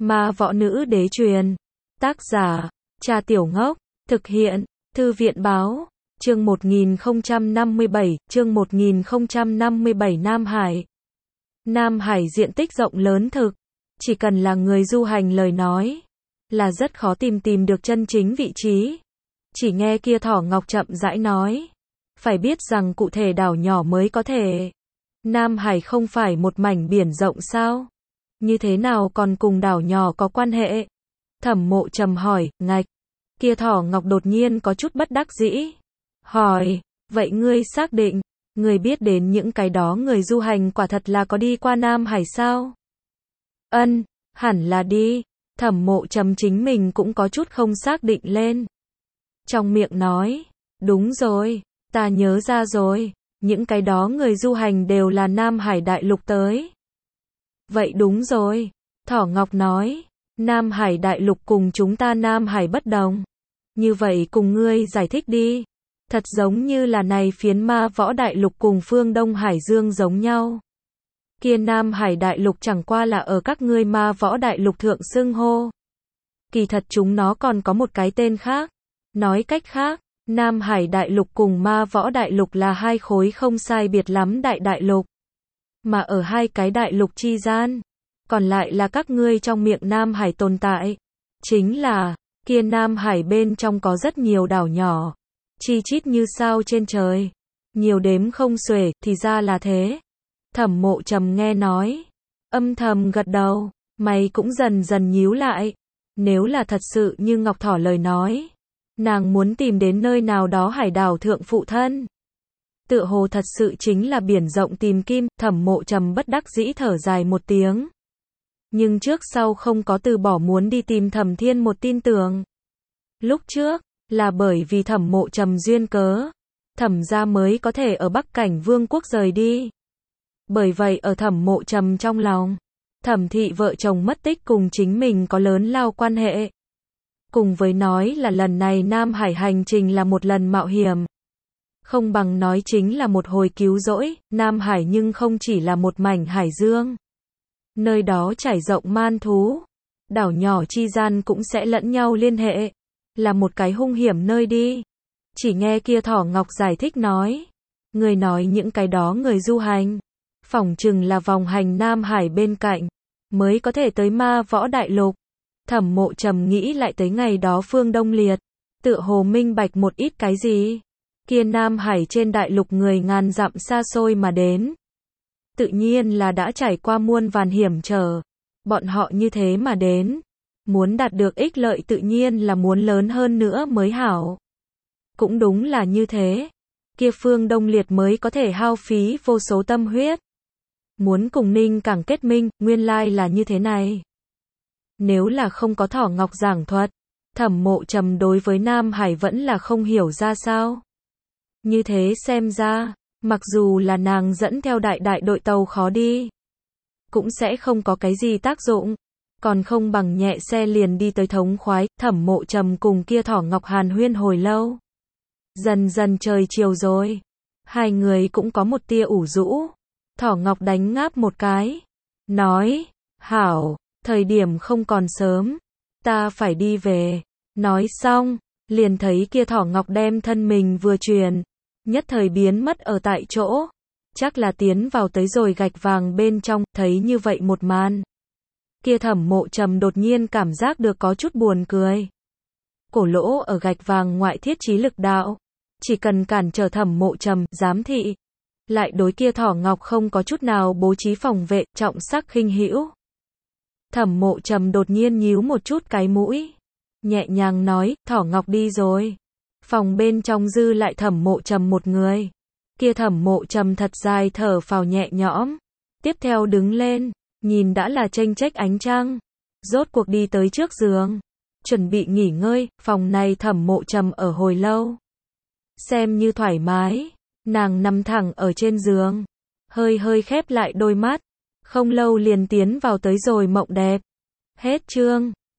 Ma võ nữ đế truyền. Tác giả, Cha Tiểu Ngốc. Thực hiện, Thư viện báo. Chương 1057, chương 1057 Nam Hải. Nam Hải diện tích rộng lớn thực. Chỉ cần là người du hành lời nói, là rất khó tìm được chân chính vị trí. Chỉ nghe kia Thỏ Ngọc chậm rãi nói. Phải biết rằng cụ thể đảo nhỏ mới có thể. Nam Hải không phải một mảnh biển rộng sao? Như thế nào còn cùng đảo nhỏ có quan hệ? Thẩm Mộ Trầm hỏi, ngạch. Kia Thỏ Ngọc đột nhiên có chút bất đắc dĩ. Hỏi, vậy ngươi xác định, ngươi biết đến những cái đó người du hành quả thật là có đi qua Nam Hải sao? Ân, hẳn là đi. Thẩm Mộ Trầm chính mình cũng có chút không xác định lên. Trong miệng nói, đúng rồi, ta nhớ ra rồi, những cái đó người du hành đều là Nam Hải đại lục tới. Vậy đúng rồi, Thỏ Ngọc nói, Nam Hải đại lục cùng chúng ta Nam Hải bất đồng. Như vậy cùng ngươi giải thích đi. Thật giống như là này phiến ma võ đại lục cùng phương Đông Hải Dương giống nhau. Kia Nam Hải đại lục chẳng qua là ở các ngươi ma võ đại lục thượng xưng hô. Kỳ thật chúng nó còn có một cái tên khác. Nói cách khác, Nam Hải đại lục cùng ma võ đại lục là hai khối không sai biệt lắm đại lục. Mà ở hai cái đại lục chi gian, còn lại là các ngươi trong miệng Nam Hải tồn tại. Chính là, kia Nam Hải bên trong có rất nhiều đảo nhỏ. Chi chít như sao trên trời. Nhiều đếm không xuể, thì ra là thế. Thẩm Mộ Trầm nghe nói. Âm thầm gật đầu, mày cũng dần dần nhíu lại. Nếu là thật sự như Ngọc Thỏ lời nói. Nàng muốn tìm đến nơi nào đó hải đảo thượng phụ thân. Tựa hồ thật sự chính là biển rộng tìm kim, Thẩm Mộ Trầm bất đắc dĩ thở dài một tiếng. Nhưng trước sau không có từ bỏ muốn đi tìm Thẩm Thiên một tin tưởng. Lúc trước, là bởi vì Thẩm Mộ Trầm duyên cớ, Thẩm gia mới có thể ở Bắc Cảnh Vương quốc rời đi. Bởi vậy ở Thẩm Mộ Trầm trong lòng, Thẩm thị vợ chồng mất tích cùng chính mình có lớn lao quan hệ. Cùng với nói là lần này Nam Hải hành trình là một lần mạo hiểm. Không bằng nói chính là một hồi cứu rỗi, Nam Hải nhưng không chỉ là một mảnh hải dương. Nơi đó trải rộng man thú, đảo nhỏ chi gian cũng sẽ lẫn nhau liên hệ. Là một cái hung hiểm nơi đi. Chỉ nghe kia Thỏ Ngọc giải thích nói. Người nói những cái đó người du hành. Phỏng chừng là vòng hành Nam Hải bên cạnh. Mới có thể tới ma võ đại lục. Thẩm Mộ Trầm nghĩ lại tới ngày đó Phương Đông Liệt. Tựa hồ minh bạch một ít cái gì. Kia Nam Hải trên đại lục người ngàn dặm xa xôi mà đến. Tự nhiên là đã trải qua muôn vàn hiểm trở. Bọn họ như thế mà đến. Muốn đạt được ích lợi tự nhiên là muốn lớn hơn nữa mới hảo. Cũng đúng là như thế. Kia Phương Đông Liệt mới có thể hao phí vô số tâm huyết. Muốn cùng Ninh Cảng kết minh, nguyên lai là như thế này. Nếu là không có Thỏ Ngọc giảng thuật, Thẩm Mộ Trầm đối với Nam Hải vẫn là không hiểu ra sao. Như thế xem ra, mặc dù là nàng dẫn theo đại đội tàu khó đi, cũng sẽ không có cái gì tác dụng. Còn không bằng nhẹ xe liền đi tới thống khoái. Thẩm Mộ Trầm cùng kia Thỏ Ngọc hàn huyên hồi lâu. Dần dần trời chiều rồi. Hai người cũng có một tia ủ rũ. Thỏ Ngọc đánh ngáp một cái. Nói, hảo, thời điểm không còn sớm. Ta phải đi về. Nói xong, liền thấy kia Thỏ Ngọc đem thân mình vừa truyền. Nhất thời biến mất ở tại chỗ. Chắc là tiến vào tới rồi gạch vàng bên trong. Thấy như vậy một màn. Kia Thẩm Mộ Trầm đột nhiên cảm giác được có chút buồn cười. Cổ lỗ ở gạch vàng ngoại thiết trí lực đạo. Chỉ cần cản trở Thẩm Mộ Trầm, giám thị. Lại đối kia Thỏ Ngọc không có chút nào bố trí phòng vệ, trọng sắc khinh hữu. Thẩm Mộ Trầm đột nhiên nhíu một chút cái mũi. Nhẹ nhàng nói, Thỏ Ngọc đi rồi. Phòng bên trong dư lại Thẩm Mộ Trầm một người. Kia Thẩm Mộ Trầm thật dài thở phào nhẹ nhõm. Tiếp theo đứng lên. Nhìn đã là chênh chếch ánh trăng. Rốt cuộc đi tới trước giường. Chuẩn bị nghỉ ngơi, phòng này Thẩm Mộ Trầm ở hồi lâu. Xem như thoải mái. Nàng nằm thẳng ở trên giường. Hơi khép lại đôi mắt. Không lâu liền tiến vào tới rồi mộng đẹp. Hết chương.